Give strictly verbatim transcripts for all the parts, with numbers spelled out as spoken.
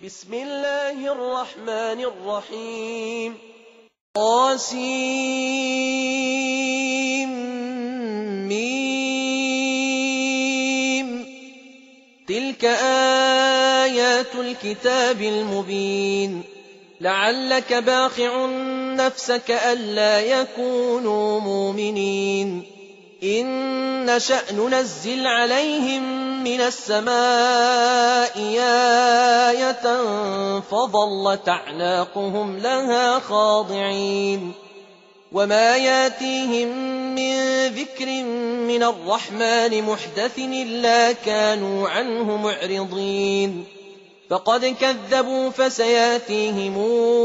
بسم الله الرحمن الرحيم طاسيم تلك آيات الكتاب المبين لعلك باخع نفسك ألا يكونوا مؤمنين إن نشأ ننزل عليهم من السماء آية فظلت أعناقهم لها خاضعين وما ياتيهم من ذكر من الرحمن محدث إلا كانوا عنه معرضين فقد كذبوا فسياتيهم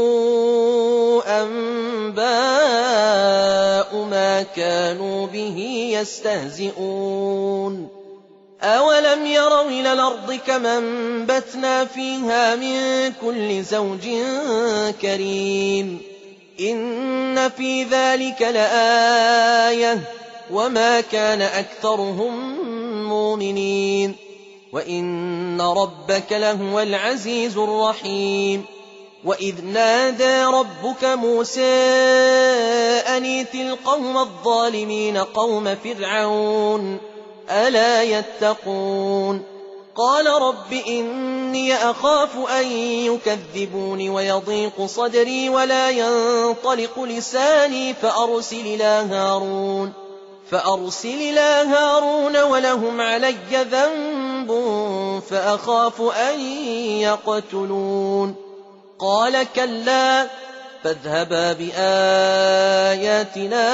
أنباء ما كانوا به يستهزئون أولم يروا إلى الأرض كما أنبتنا فيها من كل زوج كريم إن في ذلك لآية وما كان أكثرهم مؤمنين وإن ربك لهو العزيز الرحيم وإذ نادى ربك موسى أن ائت القوم الظالمين قوم فرعون ألا يتقون قال رب إني أخاف أن يكذبون ويضيق صدري ولا ينطلق لساني فأرسل إلى هارون فأرسل إلى هارون ولهم علي ذنب فأخاف أن يقتلون قال كلا فاذهبا بآياتنا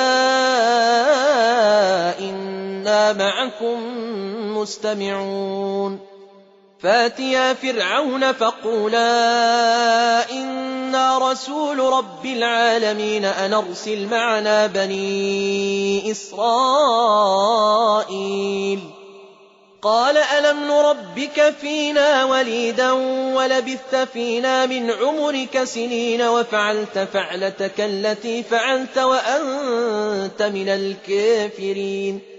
إنا معكم مستمعون فاتيا فرعون فقولا إنا رسول رب العالمين أن أرسل معنا بني إسرائيل قال ألم نربك فينا وليدا ولبثت فينا من عمرك سنين وفعلت فعلتك التي فعلت وأنت من الكافرين